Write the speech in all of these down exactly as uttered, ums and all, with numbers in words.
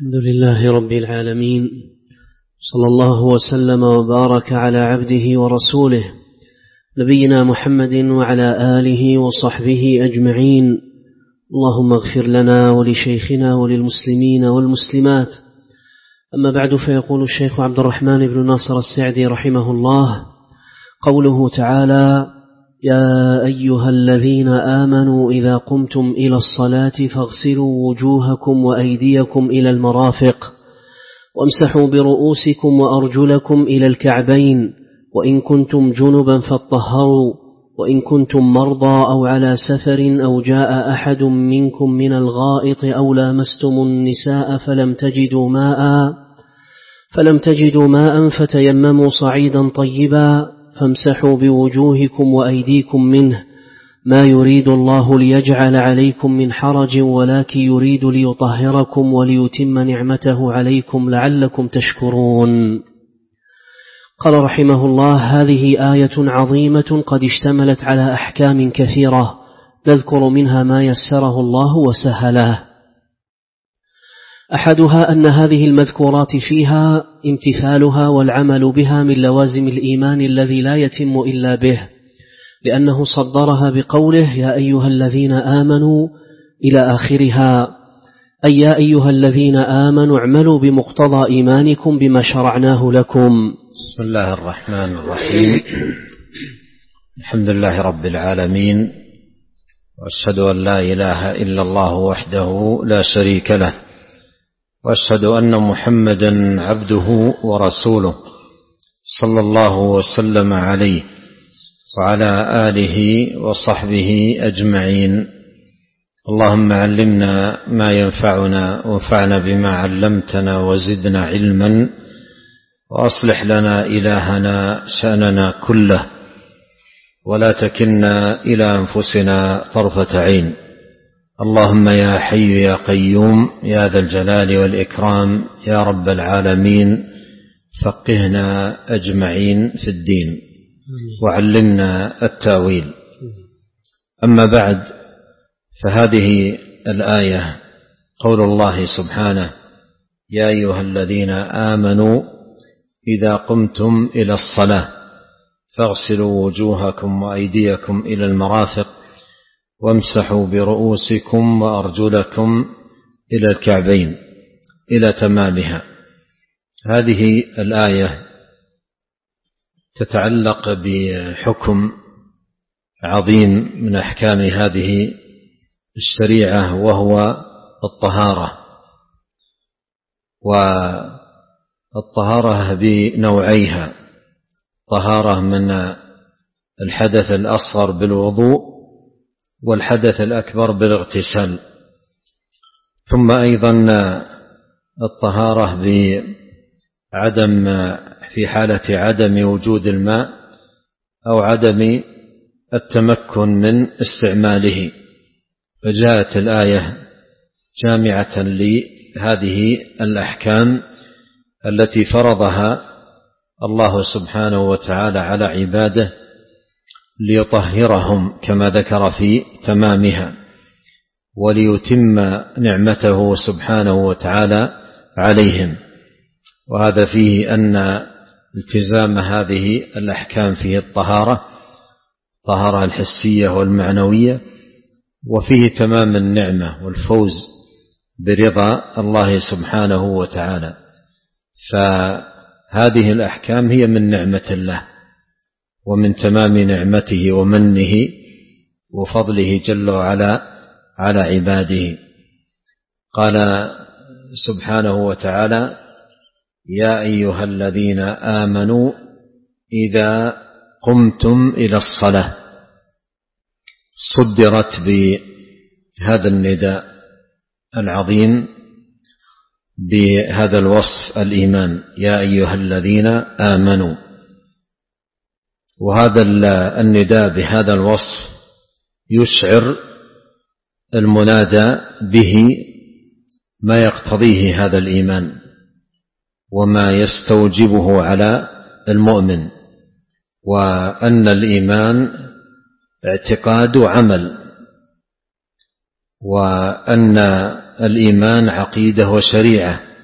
الحمد لله رب العالمين، صلى الله وسلم وبارك على عبده ورسوله نبينا محمد وعلى آله وصحبه أجمعين. اللهم اغفر لنا ولشيخنا وللمسلمين والمسلمات. أما بعد، فيقول الشيخ عبد الرحمن بن ناصر السعدي رحمه الله: قوله تعالى: يا أيها الذين آمنوا إذا قمتم إلى الصلاة فاغسلوا وجوهكم وأيديكم إلى المرافق وامسحوا برؤوسكم وأرجلكم إلى الكعبين، وإن كنتم جنبا فاطهروا، وإن كنتم مرضى أو على سفر أو جاء أحد منكم من الغائط أو لامستم النساء فلم تجدوا ماء فلم تجدوا ماء فتيمموا صعيدا طيبا فامسحوا بوجوهكم وأيديكم منه، ما يريد الله ليجعل عليكم من حرج ولكن يريد ليطهركم وليتم نعمته عليكم لعلكم تشكرون. قال رحمه الله: هذه آية عظيمة قد اشتملت على أحكام كثيرة، نذكر منها ما يسره الله وسهله. أحدها أن هذه المذكورات فيها امتثالها والعمل بها من لوازم الإيمان الذي لا يتم إلا به، لأنه صدرها بقوله: يا أيها الذين آمنوا إلى آخرها، أي يا أيها الذين آمنوا اعملوا بمقتضى إيمانكم بما شرعناه لكم. بسم الله الرحمن الرحيم. الحمد لله رب العالمين، وأشهد أن لا إله إلا الله وحده لا شريك له، وأشهد أن محمدا عبده ورسوله صلى الله وسلم عليه وعلى آله وصحبه أجمعين. اللهم علمنا ما ينفعنا وانفعنا بما علمتنا وزدنا علما، وأصلح لنا إلهنا شأننا كله، ولا تكلنا إلى أنفسنا طرفة عين. اللهم يا حي يا قيوم يا ذا الجلال والإكرام يا رب العالمين، فقهنا أجمعين في الدين وعلمنا التاويل. أما بعد، فهذه الآية قول الله سبحانه: يا أيها الذين آمنوا إذا قمتم إلى الصلاة فاغسلوا وجوهكم وأيديكم إلى المرافق وامسحوا برؤوسكم وأرجلكم إلى الكعبين إلى تمامها. هذه الآية تتعلق بحكم عظيم من أحكام هذه الشريعة، وهو الطهارة. والطهارة بنوعيها: طهارة من الحدث الأصغر بالوضوء، والحدث الأكبر بالاغتسال، ثم أيضا الطهارة بعدم في حالة عدم وجود الماء أو عدم التمكن من استعماله. فجاءت الآية جامعة لهذه الأحكام التي فرضها الله سبحانه وتعالى على عباده ليطهرهم كما ذكر في تمامها، وليتم نعمته سبحانه وتعالى عليهم. وهذا فيه أن التزام هذه الأحكام فيه الطهارة، الطهارة الحسية والمعنوية، وفيه تمام النعمة والفوز برضا الله سبحانه وتعالى. فهذه الأحكام هي من نعمة الله ومن تمام نعمته ومنه وفضله جل وعلا على عباده. قال سبحانه وتعالى: يا أيها الذين آمنوا إذا قمتم إلى الصلاة، صدرت بهذا النداء العظيم بهذا الوصف الإيمان: يا أيها الذين آمنوا. وهذا النداء بهذا الوصف يشعر المنادى به ما يقتضيه هذا الإيمان وما يستوجبه على المؤمن، وأن الإيمان اعتقاد وعمل، وأن الإيمان عقيدة وشريعة،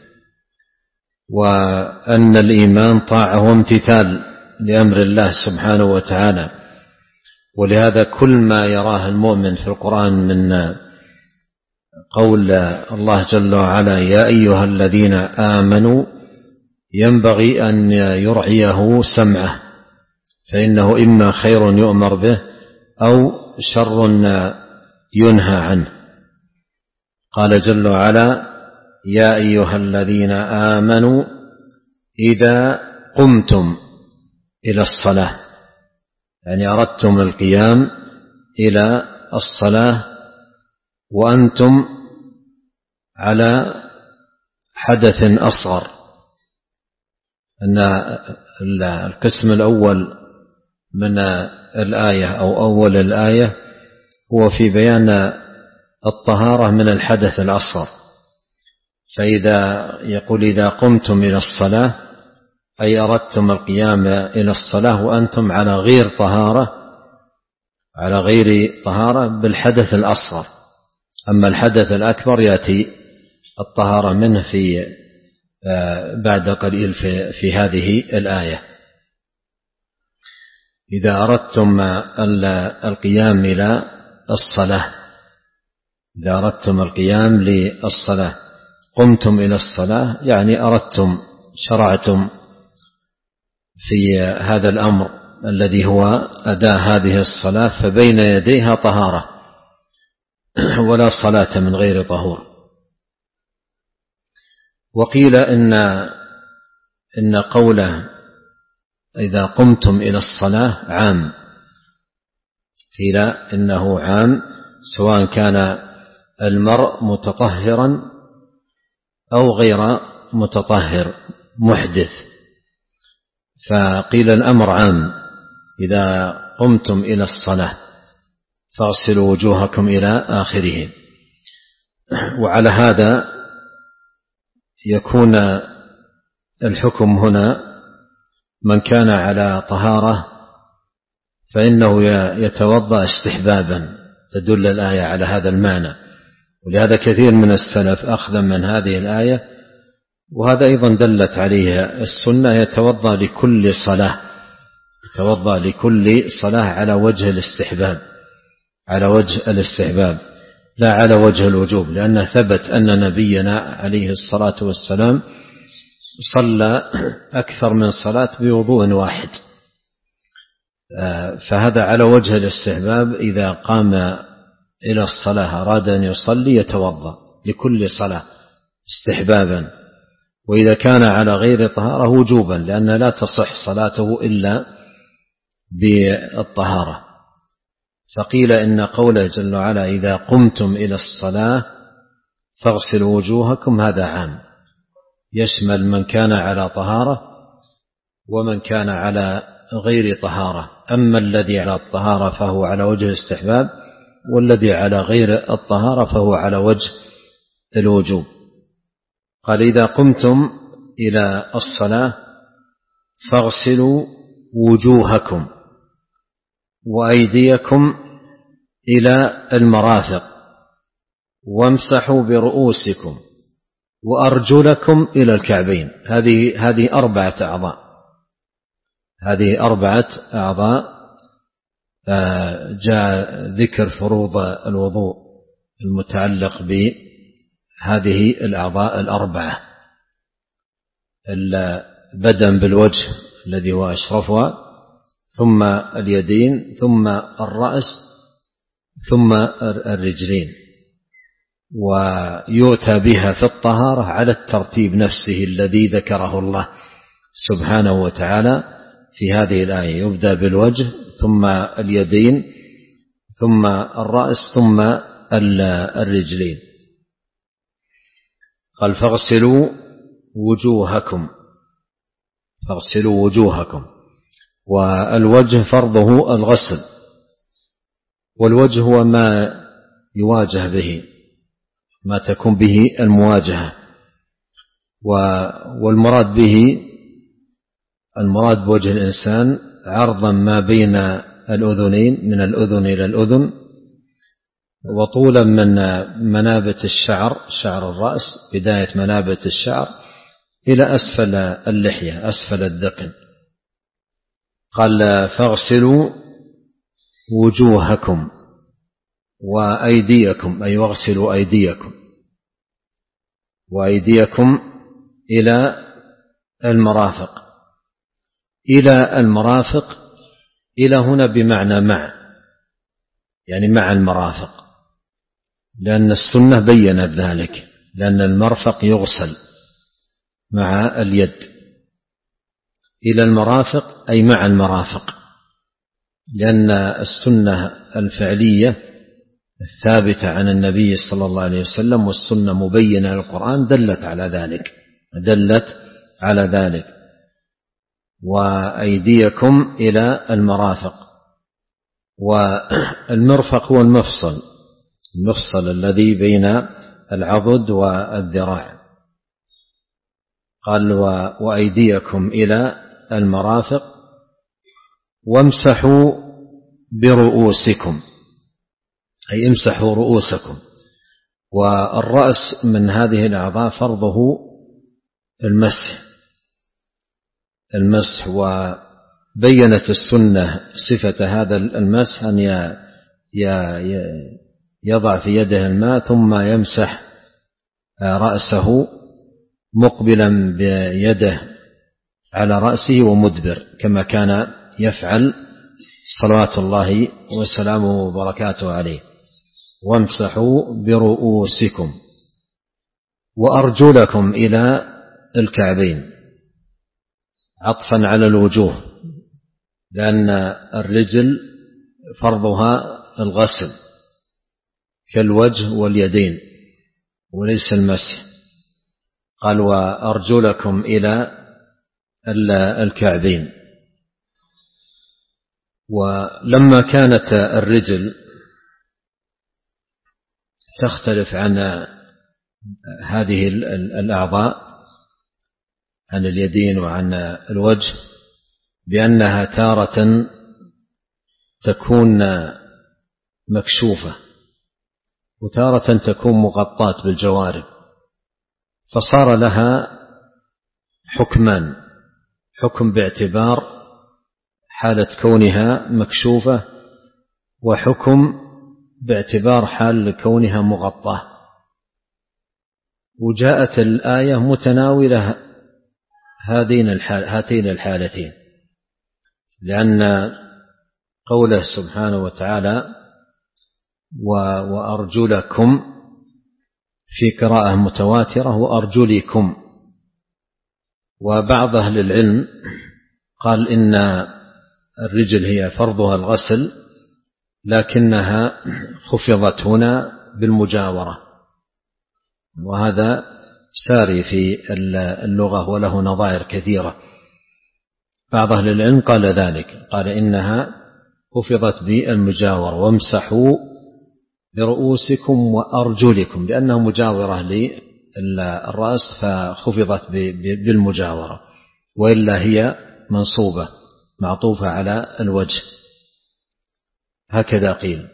وأن الإيمان طاعة وامتثال لأمر الله سبحانه وتعالى. ولهذا كل ما يراه المؤمن في القرآن من قول الله جل وعلا يا أيها الذين آمنوا ينبغي أن يرعيه سمعه، فإنه إما خير يؤمر به أو شر ينهى عنه. قال جل وعلا يا أيها الذين آمنوا إذا قمتم إلى الصلاة، يعني أردتم القيام إلى الصلاة وأنتم على حدث أصغر. أن القسم الأول من الآية أو أول الآية هو في بيان الطهارة من الحدث الأصغر. فإذا يقول إذا قمتم إلى الصلاة أي أردتم القيام إلى الصلاة وأنتم على غير طهارة على غير طهارة بالحدث الأصغر. أما الحدث الأكبر يأتي الطهارة منه في بعد قليل في, في هذه الآية. إذا أردتم القيام إلى الصلاة إذا أردتم القيام للصلاة قمتم إلى الصلاة، يعني أردتم شرعتم في هذا الأمر الذي هو أداء هذه الصلاة، فبين يديها طهارة ولا صلاة من غير طهور. وقيل إن إن قوله إذا قمتم إلى الصلاة عام، قيل إنه عام سواء كان المرء متطهرا أو غير متطهر محدث، فقيل الأمر عام إذا قمتم إلى الصلاة فاغسلوا وجوهكم إلى آخره. وعلى هذا يكون الحكم هنا من كان على طهارة فإنه يتوضأ استحبابا، تدل الآية على هذا المعنى. ولهذا كثير من السلف أخذا من هذه الآية، وهذا أيضا دلت عليه السنة، يتوضأ لكل صلاة يتوضأ لكل صلاة على وجه الاستحباب على وجه الاستحباب لا على وجه الوجوب، لأنه ثبت أن نبينا عليه الصلاة والسلام صلى أكثر من صلاة بوضوء واحد، فهذا على وجه الاستحباب. إذا قام إلى الصلاة أراد أن يصلي يتوضأ لكل صلاة استحبابا، وإذا كان على غير طهارة وجوبا، لأن لا تصح صلاته إلا بالطهارة. فقيل إن قوله جل وعلا إذا قمتم إلى الصلاة فاغسلوا وجوهكم هذا عام، يشمل من كان على طهارة ومن كان على غير طهارة. أما الذي على الطهارة فهو على وجه الاستحباب، والذي على غير الطهارة فهو على وجه الوجوب. قال إذا قمتم إلى الصلاة فاغسلوا وجوهكم وأيديكم إلى المرافق وامسحوا برؤوسكم وأرجلكم إلى الكعبين. هذه هذه أربعة أعضاء هذه أربعة أعضاء جاء ذكر فروض الوضوء المتعلق بهذه الأعضاء الأربعة. البدن بالوجه الذي هو أشرفها، ثم اليدين، ثم الرأس، ثم الرجلين، ويؤتى بها في الطهارة على الترتيب نفسه الذي ذكره الله سبحانه وتعالى في هذه الآية. يبدأ بالوجه، ثم اليدين، ثم الرأس، ثم الرجلين. قال فاغسلوا وجوهكم فاغسلوا وجوهكم والوجه فرضه الغسل، والوجه هو ما يواجه به، ما تكون به المواجهة، والمراد به المراد بوجه الإنسان عرضا ما بين الأذنين من الأذن إلى الأذن، وطولا من منابت الشعر شعر الرأس بداية منابت الشعر إلى أسفل اللحية، أسفل الذقن. قال فاغسلوا وجوهكم وأيديكم، أي واغسلوا أيديكم وأيديكم إلى المرافق. إلى المرافق، إلى هنا بمعنى مع، يعني مع المرافق، لأن السنة بيّنت ذلك، لأن المرفق يغسل مع اليد. إلى المرافق أي مع المرافق، لأن السنة الفعلية الثابتة عن النبي صلى الله عليه وسلم والسنة مبينة للقرآن دلت على ذلك دلت على ذلك وأيديكم إلى المرافق. والمرفق هو المفصل المفصل الذي بين العضد والذراع. قال وأيديكم إلى المرافق وامسحوا برؤوسكم، أي امسحوا رؤوسكم. والرأس من هذه الأعضاء فرضه المسح المسح وبينت السنة صفة هذا المسح أن يضع في يده الماء ثم يمسح رأسه مقبلا بيده على رأسه ومدبر، كما كان يفعل صلوات الله وسلامه وبركاته عليه. وامسحوا برؤوسكم وأرجلكم إلى الكعبين، عطفا على الوجوه، لأن الرجل فرضها الغسل كالوجه واليدين وليس المسح. قال وأرجلكم إلى الكعبين. ولما كانت الرجل تختلف عن هذه الأعضاء، عن اليدين وعن الوجه، بأنها تارة تكون مكشوفة وتارة تكون مغطاة بالجوارب، فصار لها حكمان: حكم باعتبار حالة كونها مكشوفة، وحكم باعتبار حال كونها مغطاة. وجاءت الآية متناولة هذين الحال هاتين الحالتين، لأن قوله سبحانه وتعالى وأرجلكم في قراءة متواترة وأرجلكم. وبعض أهل العلم قال إن الرجل هي فرضها الغسل، لكنها خفضت هنا بالمجاورة، وهذا ساري في اللغة وله نظائر كثيرة. بعض أهل العلم قال ذلك، قال إنها خفضت بالمجاورة: وامسحوا برؤوسكم وأرجلكم، لأنها مجاورة للرأس فخفضت بالمجاورة، وإلا هي منصوبة معطوفة على الوجه، هكذا قيل.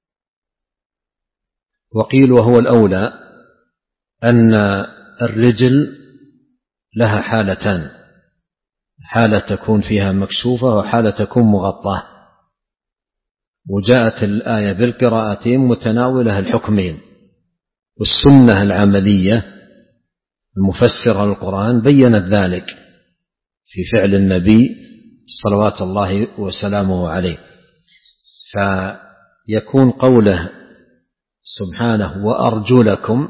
وقيل وهو الأولى أن الرجل لها حالتان: حالة تكون فيها مكشوفة وحالة تكون مغطاة. وجاءت الآية بالقراءتين متناولة الحكمين، والسنة العملية المفسرة للقرآن بيّنت ذلك في فعل النبي صلوات الله وسلامه عليه. فيكون قوله سبحانه وأرجلكم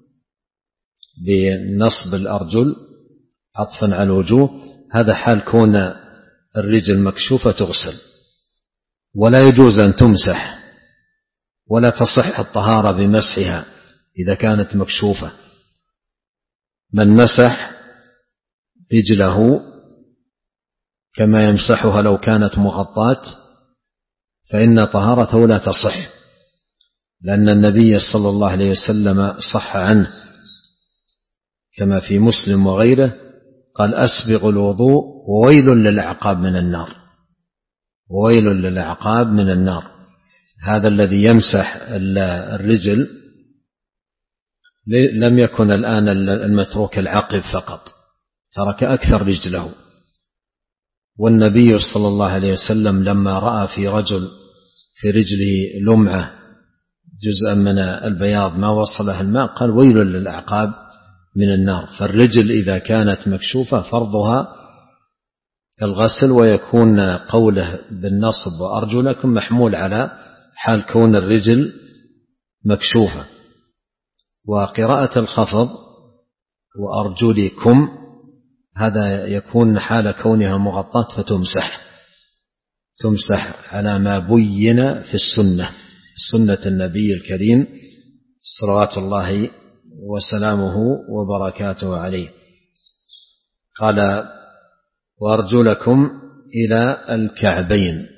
بنصب الأرجل عطفا على الوجوه، هذا حال كون الرجل مكشوفة تغسل، ولا يجوز أن تمسح، ولا تصح الطهارة بمسحها إذا كانت مكشوفة. من مسح رجله كما يمسحها لو كانت مغطاة فإن طهارته لا تصح، لأن النبي صلى الله عليه وسلم صح عنه كما في مسلم وغيره قال: أسبغ الوضوء وويل للأعقاب من النار، وويل للأعقاب من النار. هذا الذي يمسح الرجل لم يكن الآن المتروك العقب فقط، ترك أكثر رجله. والنبي صلى الله عليه وسلم لما رأى في رجل في رجله لمعة جزءا من البياض ما وصلها الماء قال ويل للأعقاب من النار. فالرجل إذا كانت مكشوفة فرضها الغسل، ويكون قوله بالنصب وأرجلكم محمول على حال كون الرجل مكشوفة. وقراءة الخفض وأرجلكم هذا يكون حال كونها مغطاة فتمسح تمسح على ما بين في السنة سنة النبي الكريم صلوات الله وسلامه وبركاته عليه. قال وأرجلكم إلى الكعبين.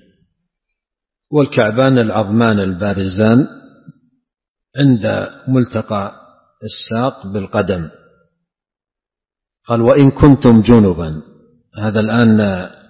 والكعبان العظمان البارزان عند ملتقى الساق بالقدم. قال وإن كنتم جنبا. هذا الآن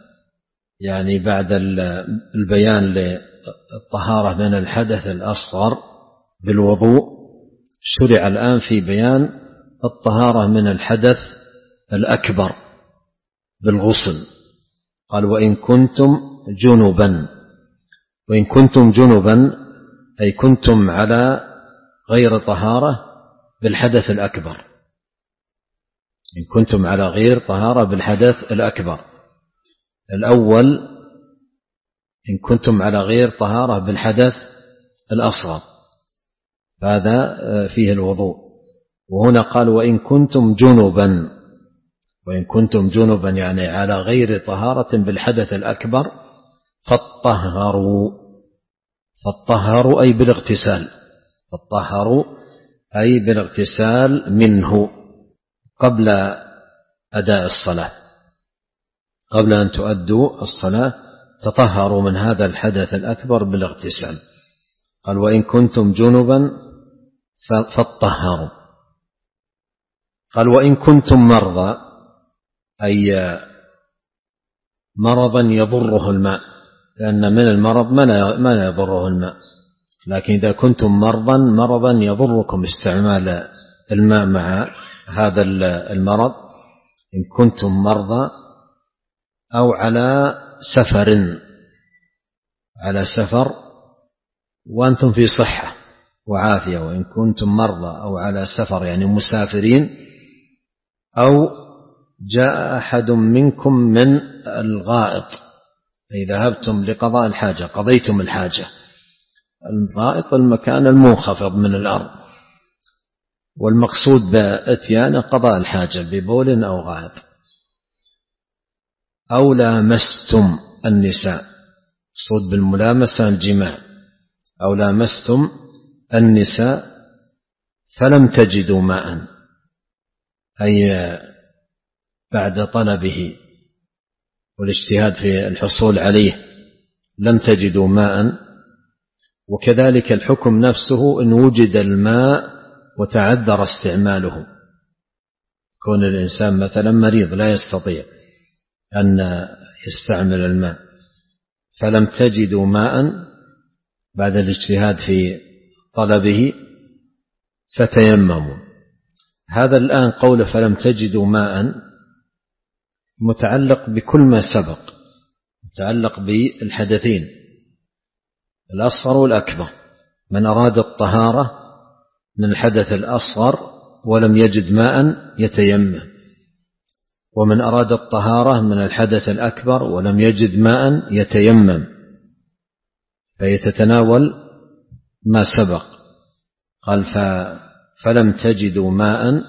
يعني بعد البيان للطهارة من الحدث الأصغر بالوضوء شرع الآن في بيان الطهارة من الحدث الأكبر بالغسل. قال وإن كنتم جنبا. وإن كنتم جنبا أي كنتم على غير طهارة بالحدث الأكبر. إن كنتم على غير طهارة بالحدث الأكبر. الأول إن كنتم على غير طهارة بالحدث الأصغر هذا فيه الوضوء. وهنا قال وإن كنتم جنبا. وإن كنتم جنبا يعني على غير طهارة بالحدث الأكبر فاطهروا. فاطهروا أي بالاغتسال. فاطهروا أي بالاغتسال منه قبل أداء الصلاة. قبل أن تؤدوا الصلاة تطهروا من هذا الحدث الأكبر بالاغتسال. قال وإن كنتم جنبا فاطهروا. قال وإن كنتم مرضى أي مرضا يضره الماء، لأن من المرض ما لا يضره الماء، لكن إذا كنتم مرضا مرضا يضركم استعمال الماء مع هذا المرض. إن كنتم مرضى أو على سفر على سفر وأنتم في صحة وعافية. وإن كنتم مرضى أو على سفر يعني مسافرين، أو جاء أحد منكم من الغائط أي ذهبتم لقضاء الحاجة قضيتم الحاجة. الغائط المكان المنخفض من الأرض، والمقصود بأتيان قضاء الحاجة ببول أو غائط. أو لامستم النساء، مقصود بالملامسة الجماع. أو لامستم النساء فلم تجدوا ماء أي بعد طلبه والاجتهاد في الحصول عليه لم تجدوا ماء. وكذلك الحكم نفسه إن وجد الماء وتعذر استعماله، كون الإنسان مثلا مريض لا يستطيع أن يستعمل الماء فلم تجدوا ماء بعد الاجتهاد في طلبه فتيمموا. هذا الآن قول فلم تجدوا ماء متعلق بكل ما سبق، متعلق بالحدثين الأصغر والأكبر. من أراد الطهارة من الحدث الأصغر ولم يجد ماء يتيمم، ومن أراد الطهارة من الحدث الأكبر ولم يجد ماء يتيمم، فيتتناول ما سبق. قال فلم تجدوا ماء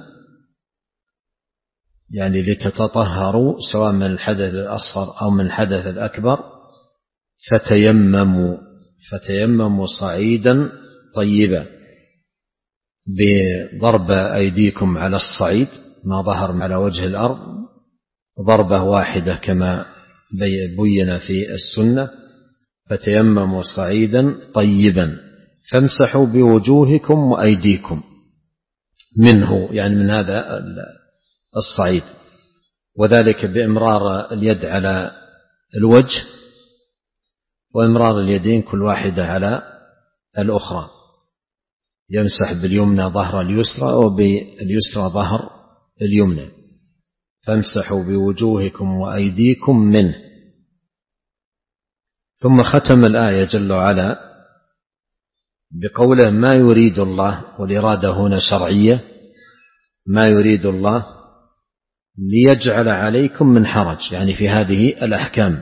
يعني لتتطهروا سواء من الحدث الأصغر أو من الحدث الأكبر فتيمموا فتيمموا صعيدا طيبا بضرب أيديكم على الصعيد ما ظهر على وجه الأرض ضربة واحدة كما بين في السنة. فتيمموا صعيدا طيبا فامسحوا بوجوهكم وأيديكم منه يعني من هذا الصعيد، وذلك بإمرار اليد على الوجه وإمرار اليدين كل واحدة على الأخرى. يمسح باليمنى ظهر اليسرى وباليسرى ظهر اليمنى. فامسحوا بوجوهكم وأيديكم منه. ثم ختم الآية جل وعلا بقوله ما يريد الله، والإرادة هنا شرعية، ما يريد الله ليجعل عليكم من حرج، يعني في هذه الأحكام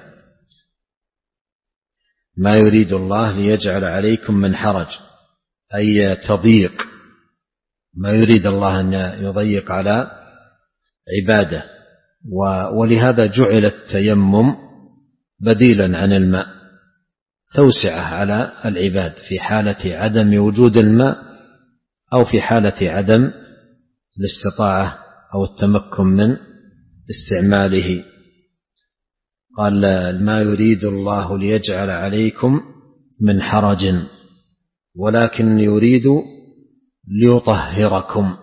ما يريد الله ليجعل عليكم من حرج أي تضييق، ما يريد الله أن يضيق على عباده. ولهذا جعل التيمم بديلا عن الماء، توسعة على العباد في حالة عدم وجود الماء أو في حالة عدم الاستطاعة أو التمكن من استعماله. قال ما يريد الله ليجعل عليكم من حرج ولكن يريد ليطهركم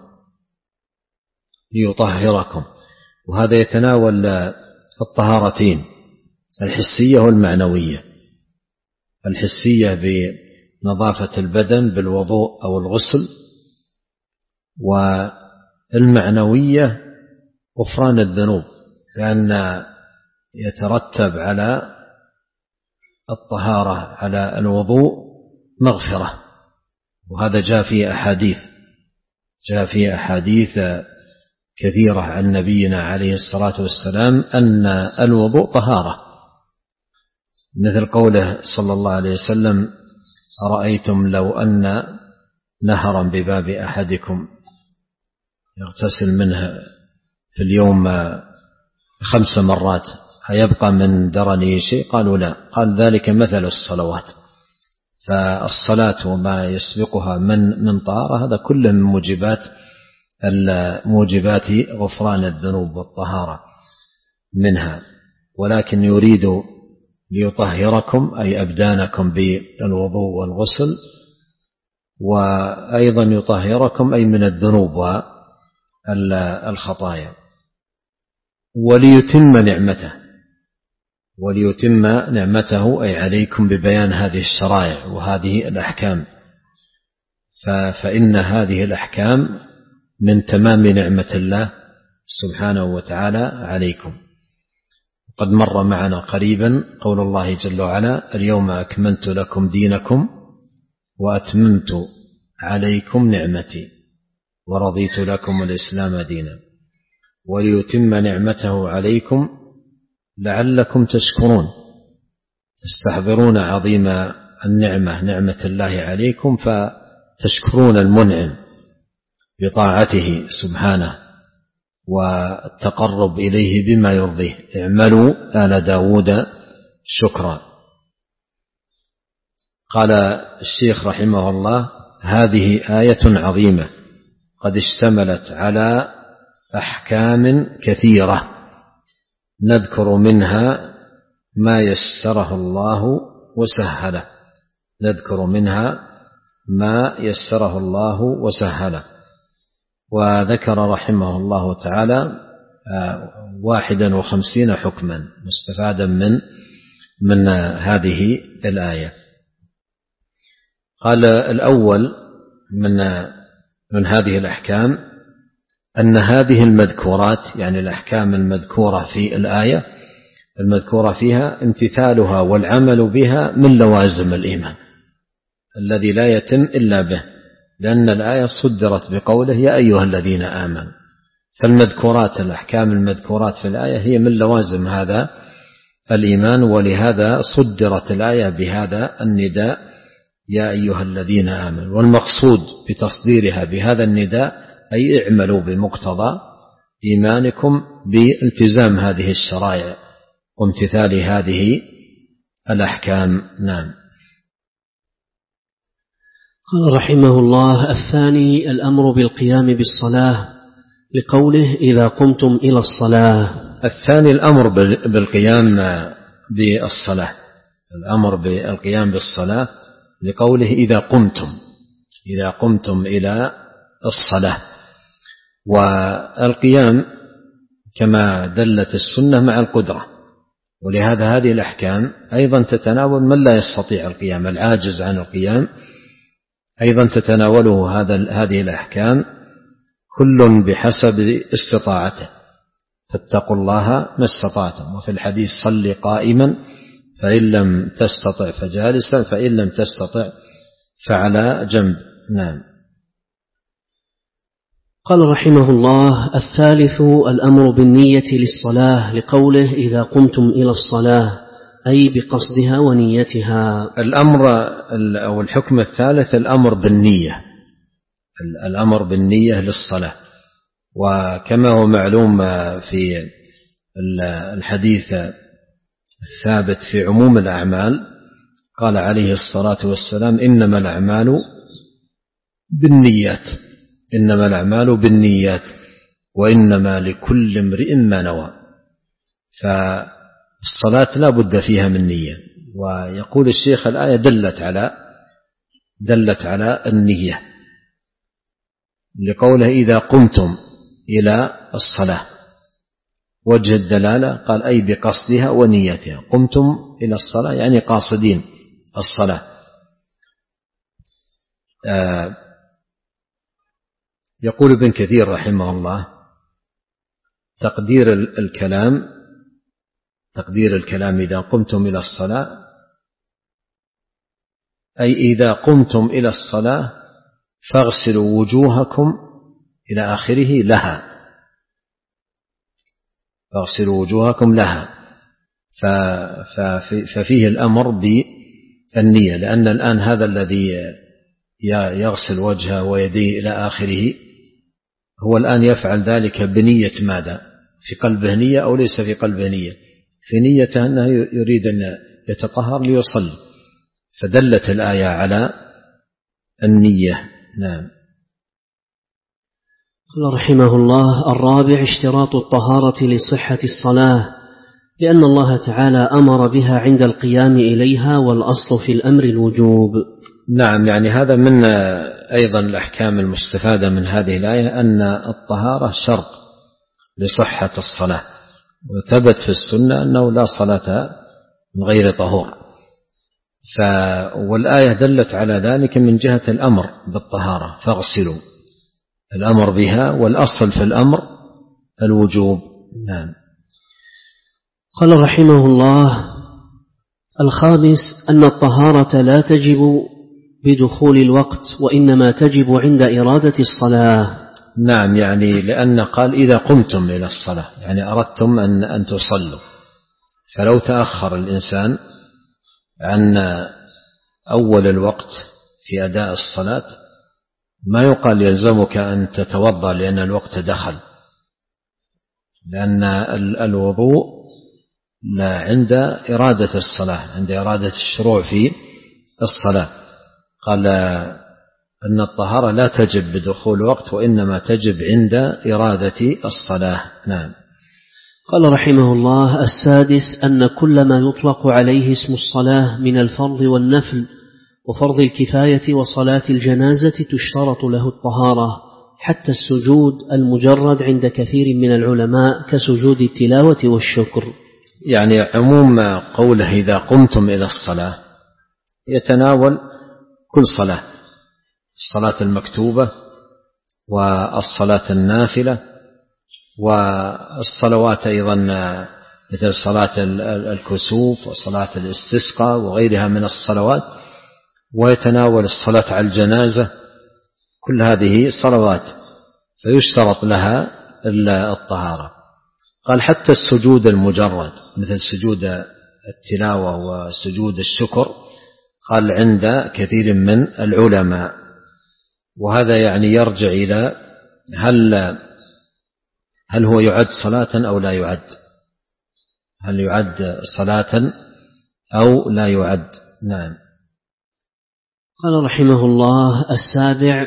ليطهركم وهذا يتناول الطهارتين، الحسية والمعنوية. الحسية بنظافة البدن بالوضوء أو الغسل، والمعنوية غفران الذنوب، لأن يترتب على الطهارة على الوضوء مغفرة، وهذا جاء في أحاديث جاء في أحاديث كثيرة عن نبينا عليه الصلاة والسلام أن الوضوء طهارة، مثل قوله صلى الله عليه وسلم أرأيتم لو أن نهرا بباب أحدكم يغتسل منها في اليوم خمس مرات هيبقى من درنه شيء؟ قالوا لا. قال ذلك مثل الصلوات، فالصلاة وما يسبقها من من طهارة هذا كله من موجبات موجبات غفران الذنوب والطهارة منها. ولكن يريد ليطهركم أي أبدانكم بالوضوء والغسل، وأيضا يطهركم أي من الذنوب والخطايا، وليتم نعمته وليتم نعمته أي عليكم ببيان هذه الشرائع وهذه الأحكام. فإن هذه الأحكام من تمام نعمة الله سبحانه وتعالى عليكم. قد مر معنا قريبا قول الله جل وعلا اليوم أكملت لكم دينكم وأتممت عليكم نعمتي ورضيت لكم الإسلام دينا وليتم نعمته عليكم لعلكم تشكرون، تستحضرون عظيم النعمة نعمة الله عليكم فتشكرون المنعم بطاعته سبحانه والتقرب إليه بما يرضيه. اعملوا آل داود شكرا. قال الشيخ رحمه الله هذه آية عظيمة قد اشتملت على أحكام كثيرة، نذكر منها ما يسره الله وسهله نذكر منها ما يسره الله وسهله وذكر رحمه الله تعالى واحدا وخمسين حكما مستفادا من من هذه الآية. قال الأول من من هذه الأحكام أن هذه المذكورات، يعني الأحكام المذكورة في الآية المذكورة فيها، امتثالها والعمل بها من لوازم الإيمان الذي لا يتم إلا به، لأن الآية صدرت بقوله يا أيها الذين آمنوا، فالمذكورات الأحكام المذكورات في الآية هي من لوازم هذا الإيمان، ولهذا صدرت الآية بهذا النداء يا أيها الذين آمنوا. والمقصود بتصديرها بهذا النداء أي اعملوا بمقتضى إيمانكم بالتزام هذه الشرائع وامتثال هذه الأحكام. نعم. قال رحمه الله الثاني الأمر بالقيام بالصلاة لقوله إذا قمتم إلى الصلاة. الثاني الأمر بالقيام بالصلاة، الأمر بالقيام بالصلاة لقوله إذا قمتم إذا قمتم إلى الصلاة. والقيام كما دلت السنة مع القدرة، ولهذا هذه الأحكام أيضا تتناول من لا يستطيع القيام، العاجز عن القيام أيضا تتناوله هذا هذه الأحكام كل بحسب استطاعته. فاتقوا الله ما استطعتم. وفي الحديث صل قائما فإن لم تستطع فجالسا فإن لم تستطع فعلى جنب. نعم. قال رحمه الله: الثالث الأمر بالنية للصلاة، لقوله: إذا قمتم إلى الصلاة، أي بقصدها ونيتها. الأمر أو الحكم الثالث الأمر بالنية، الأمر بالنية للصلاة. وكما هو معلوم في الحديث الثابت في عموم الأعمال، قال عليه الصلاة والسلام: إنما الأعمال بالنيات، إنما الأعمال بالنيات وإنما لكل امرئ ما نوى. فالصلاة لا بد فيها من نية. ويقول الشيخ: الآية دلت على دلت على النية، لقوله: إذا قمتم إلى الصلاة. وجه الدلالة قال: أي بقصدها ونيتها. قمتم إلى الصلاة يعني قاصدين الصلاة. آه يقول ابن كثير رحمه الله: تقدير الكلام تقدير الكلام إذا قمتم إلى الصلاة، أي إذا قمتم إلى الصلاة فاغسلوا وجوهكم إلى آخره لها، فاغسلوا وجوهكم لها. ففيه الأمر بالنية، لأن الآن هذا الذي يغسل وجهه ويديه إلى آخره هو الآن يفعل ذلك بنية ماذا؟ في قلبه نية أو ليس في قلبه نية؟ في نيته أنه يريد أن يتطهر ليصلي، فدلت الآية على النية. نعم. قال رحمه الله: الرابع اشتراط الطهارة لصحة الصلاة، لأن الله تعالى أمر بها عند القيام إليها، والأصل في الأمر الوجوب. نعم، يعني هذا من أيضا الأحكام المستفادة من هذه الآية أن الطهارة شرط لصحة الصلاة، وثبت في السنة أنه لا صلاة من غير طهور. ف... والآية دلت على ذلك من جهة الأمر بالطهارة، فاغسلوا، الأمر بها، والأصل في الأمر الوجوب. نعم. قال رحمه الله: الخامس أن الطهارة لا تجب بدخول الوقت، وإنما تجب عند إرادة الصلاة. نعم، يعني لأن قال: إذا قمتم إلى الصلاة، يعني أردتم أن, أن تصلوا. فلو تأخر الإنسان عن أول الوقت في أداء الصلاة ما يقال يلزمك أن تتوضأ لأن الوقت دخل، لأن الوضوء لا عند إرادة الصلاة، عند إرادة الشروع في الصلاة. قال أن الطهارة لا تجب بدخول وقت، وإنما تجب عند إرادة الصلاة. نعم. قال رحمه الله: السادس أن كل ما يطلق عليه اسم الصلاة من الفرض والنفل وفرض الكفاية وصلاة الجنازة تشترط له الطهارة، حتى السجود المجرد عند كثير من العلماء كسجود التلاوة والشكر. يعني عموم قوله إذا قمتم إلى الصلاة يتناول كل صلاة، الصلاة المكتوبة والصلاة النافلة والصلوات أيضا مثل صلاة الكسوف وصلاة الاستسقاء وغيرها من الصلوات، ويتناول الصلاة على الجنازة، كل هذه صلوات فيشترط لها الطهارة. قال حتى السجود المجرد مثل سجود التلاوة وسجود الشكر، قال عند كثير من العلماء. وهذا يعني يرجع إلى هل هل هو يعد صلاة أو لا يعد، هل يعد صلاة أو لا يعد. نعم. قال رحمه الله: السابع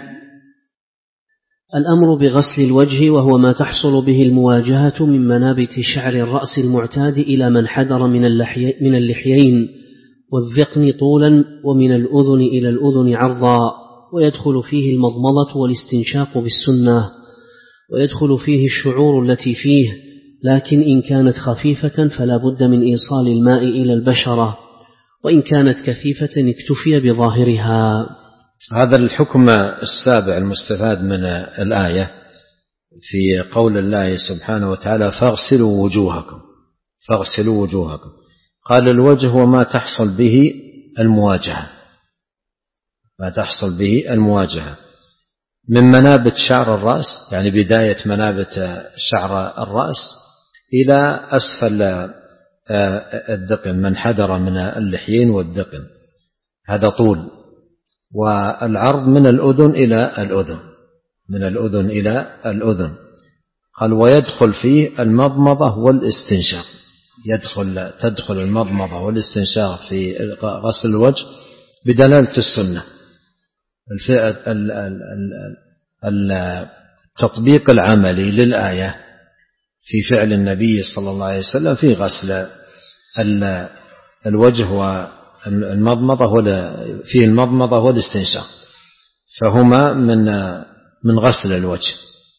الأمر بغسل الوجه، وهو ما تحصل به المواجهة من منابت شعر الرأس المعتاد إلى من حدر من, اللحي من اللحيين والذقن طولا، ومن الأذن إلى الأذن عرضا، ويدخل فيه المضمضة والاستنشاق بالسنة، ويدخل فيه الشعور التي فيه، لكن إن كانت خفيفة فلا بد من إيصال الماء إلى البشرة، وإن كانت كثيفة اكتفي بظاهرها. هذا الحكم السابع المستفاد من الآية في قول الله سبحانه وتعالى فاغسلوا وجوهكم فاغسلوا وجوهكم قال الوجه وما تحصل به المواجهة ما تحصل به المواجهة من منابت شعر الرأس، يعني بداية منابت شعر الرأس إلى أسفل الذقن، من حدر من اللحيين والذقن، هذا طول. والعرض من الأذن إلى الأذن من الأذن إلى الأذن. قال ويدخل فيه المضمضة والاستنشاق، يدخل تدخل المضمضة والاستنشاق في غسل الوجه بدلالة السنة، التطبيق العملي للآية في فعل النبي صلى الله عليه وسلم في غسل الوجه والمضمضة فيه المضمضة والاستنشاق، فهما من من غسل الوجه.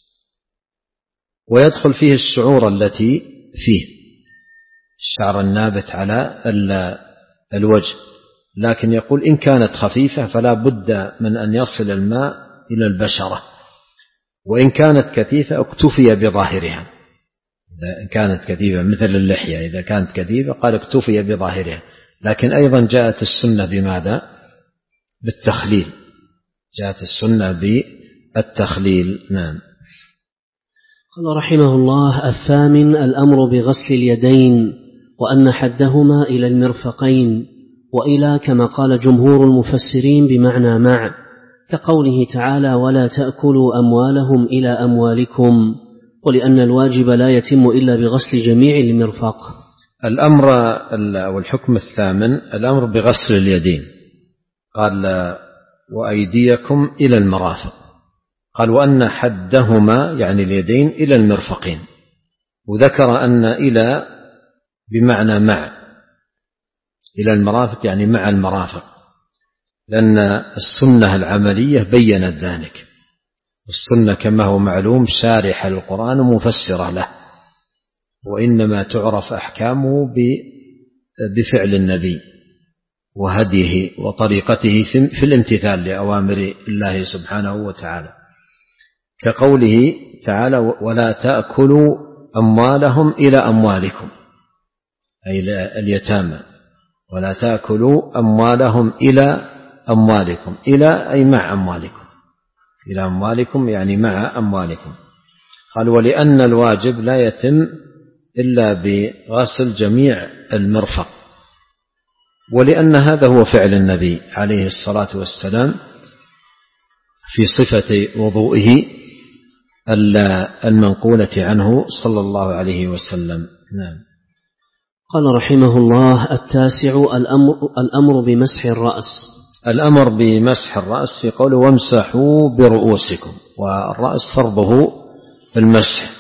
ويدخل فيه الشعور التي فيه الشعر النابت على الوجه، لكن يقول إن كانت خفيفة فلا بد من أن يصل الماء إلى البشرة، وإن كانت كثيفة اكتفي بظاهرها. إذا كانت كثيفة مثل اللحية إذا كانت كثيفة قال اكتفي بظاهرها، لكن أيضا جاءت السنة بماذا؟ بالتخليل، جاءت السنة بالتخليل. نعم. قال رحمه الله الثامن الأمر بغسل اليدين، وأن حدهما إلى المرفقين، وإلى كما قال جمهور المفسرين بمعنى مع، كقوله تعالى ولا تأكلوا أموالهم إلى أموالكم، ولأن الواجب لا يتم إلا بغسل جميع المرفق. الأمر أو الحكم الثامن الأمر بغسل اليدين، قال وأيديكم إلى المرافق، قال وأن حدهما يعني اليدين إلى المرفقين، وذكر أن إلى بمعنى مع، إلى المرافق يعني مع المرافق، لأن السنة العملية بيّنت ذلك. السنة كما هو معلوم شارحة للقرآن ومفسرة له، وإنما تعرف أحكامه بفعل النبي وهديه وطريقته في الامتثال لأوامر الله سبحانه وتعالى، كقوله تعالى ولا تأكلوا أموالهم إلى أموالكم، أي اليتامى، ولا تأكلوا أموالهم إلى أموالكم، إلى أي مع أموالكم، إلى أموالكم يعني مع أموالكم. قال ولأن الواجب لا يتم إلا بغسل جميع المرفق، ولأن هذا هو فعل النبي عليه الصلاة والسلام في صفة وضوئه المنقولة عنه صلى الله عليه وسلم. نعم. قال رحمه الله التاسع الأمر, الأمر بمسح الرأس. الأمر بمسح الرأس في قوله وامسحوا برؤوسكم، والرأس فرضه المسح،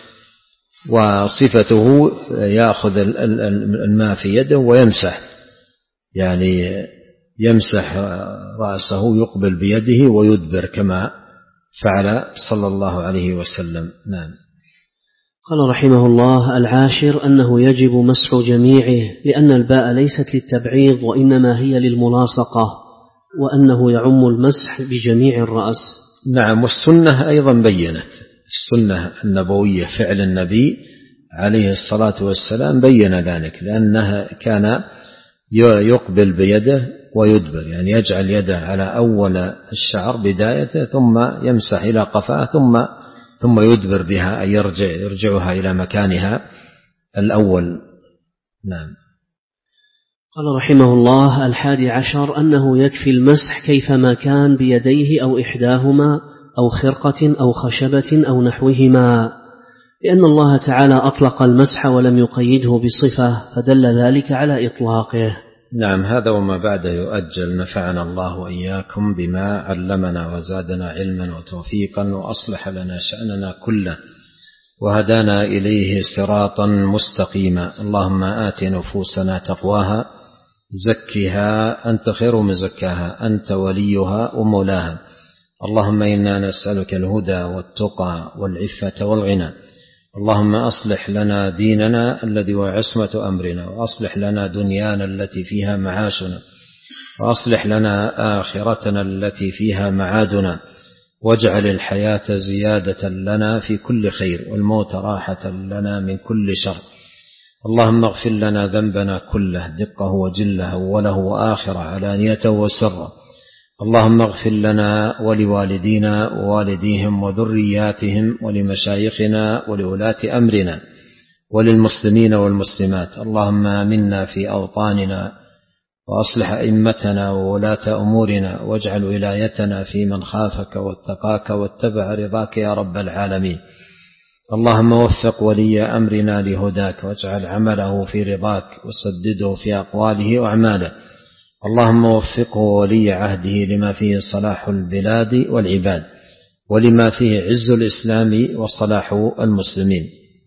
وصفته يأخذ الماء في يده ويمسح، يعني يمسح رأسه يقبل بيده ويدبر كما فعل صلى الله عليه وسلم. نعم. قال رحمه الله العاشر أنه يجب مسح جميعه، لأن الباء ليست للتبعيض وإنما هي للملاصقة، وأنه يعم المسح بجميع الرأس. نعم. والسنة أيضا بيّنت، السنة النبوية فعل النبي عليه الصلاة والسلام بيّن ذلك، لأنها كان يقبل بيده ويدبر، يعني يجعل يده على أول الشعر بدايته ثم يمسح إلى قفاه ثم ثم يدبر بها، أي يرجع يرجعها إلى مكانها الأول. نعم. قال رحمه الله الحادي عشر أنه يكفي المسح كيفما كان بيديه أو إحداهما أو خرقة أو خشبة أو نحوهما، لأن الله تعالى أطلق المسح ولم يقيده بصفة، فدل ذلك على إطلاقه. نعم. هذا وما بعده يؤجل، نفعنا الله وإياكم بما علمنا وزادنا علما وتوفيقا وأصلح لنا شأننا كله وهدانا إليه صراطا مستقيما. اللهم آت نفوسنا تقواها زكها أنت خير من زكاها أنت وليها ومولاها. اللهم إنا نسألك الهدى والتقى والعفة والغنى. اللهم أصلح لنا ديننا الذي هو عصمة أمرنا، وأصلح لنا دنيانا التي فيها معاشنا، وأصلح لنا آخرتنا التي فيها معادنا. واجعل الحياة زيادة لنا في كل خير والموت راحة لنا من كل شر. اللهم اغفر لنا ذنبنا كله دقه وجله أوله وآخره علانيته وسره. اللهم اغفر لنا ولوالدينا ووالديهم وذرياتهم ولمشايخنا ولولاة أمرنا وللمسلمين والمسلمات. اللهم آمنا في أوطاننا وأصلح أئمتنا وولاة أمورنا واجعل ولايتنا في من خافك واتقاك واتبع رضاك يا رب العالمين. اللهم وفق ولي أمرنا لهداك واجعل عمله في رضاك وسدده في أقواله وأعماله. اللهم وفقه ولي عهده لما فيه صلاح البلاد والعباد ولما فيه عز الإسلام وصلاح المسلمين.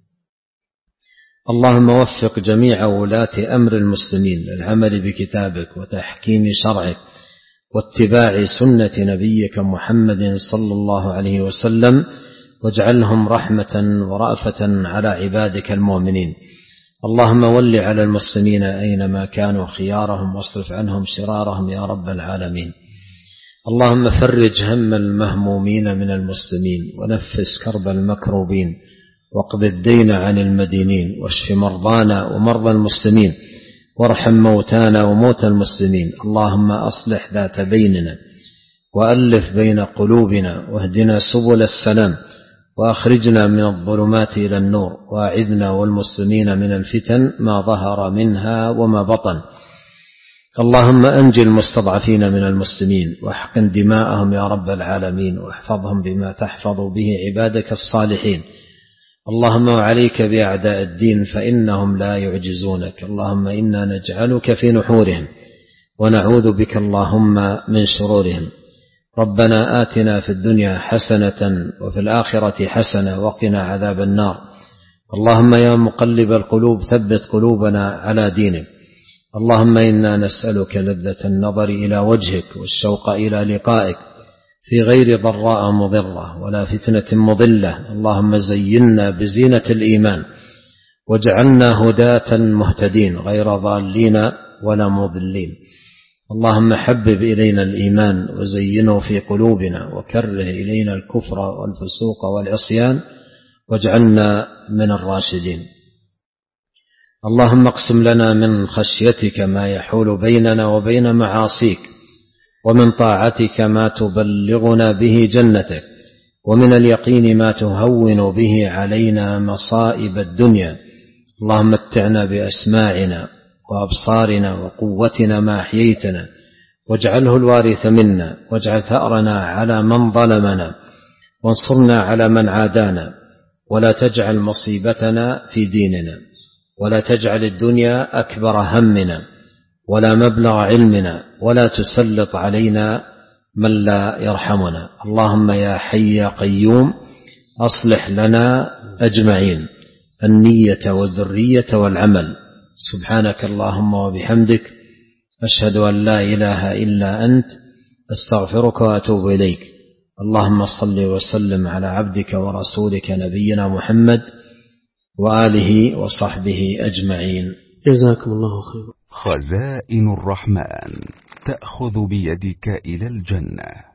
اللهم وفق جميع ولاة أمر المسلمين للعمل بكتابك وتحكيم شرعك واتباع سنة نبيك محمد صلى الله عليه وسلم واجعلهم رحمة ورأفة على عبادك المؤمنين. اللهم ول على المسلمين أينما كانوا خيارهم واصرف عنهم شرارهم يا رب العالمين. اللهم فرج هم المهمومين من المسلمين ونفس كرب المكروبين واقض الدين عن المدينين واشف مرضانا ومرضى المسلمين وارحم موتانا وموتى المسلمين. اللهم أصلح ذات بيننا وألف بين قلوبنا واهدنا سبل السلام وأخرجنا من الظلمات إلى النور وأعذنا والمسلمين من الفتن ما ظهر منها وما بطن. اللهم أنجي المستضعفين من المسلمين واحقن دماءهم يا رب العالمين واحفظهم بما تحفظ به عبادك الصالحين. اللهم وعليك بأعداء الدين فإنهم لا يعجزونك. اللهم إنا نجعلك في نحورهم ونعوذ بك اللهم من شرورهم. ربنا آتنا في الدنيا حسنة وفي الآخرة حسنة وقنا عذاب النار. اللهم يا مقلب القلوب ثبت قلوبنا على دينك. اللهم إنا نسألك لذة النظر إلى وجهك والشوق إلى لقائك في غير ضراء مضرة ولا فتنة مضلة. اللهم زينا بزينة الإيمان واجعلنا هداة مهتدين غير ضالين ولا مضلين. اللهم حبب إلينا الإيمان وزينه في قلوبنا وكره إلينا الكفر والفسوق والعصيان واجعلنا من الراشدين. اللهم اقسم لنا من خشيتك ما يحول بيننا وبين معاصيك ومن طاعتك ما تبلغنا به جنتك ومن اليقين ما تهون به علينا مصائب الدنيا. اللهم متعنا بأسماعنا وأبصارنا وقوتنا ما أحييتنا واجعله الوارث منا واجعل ثأرنا على من ظلمنا وانصرنا على من عادانا ولا تجعل مصيبتنا في ديننا ولا تجعل الدنيا أكبر همنا ولا مبلغ علمنا ولا تسلط علينا من لا يرحمنا. اللهم يا حي يا قيوم أصلح لنا أجمعين النية والذرية والعمل. سبحانك اللهم وبحمدك أشهد أن لا إله إلا أنت أستغفرك وأتوب إليك. اللهم صل وسلم على عبدك ورسولك نبينا محمد وآله وصحبه أجمعين. جزاكم الله خيرا. خزائن الرحمن تأخذ بيدك إلى الجنة.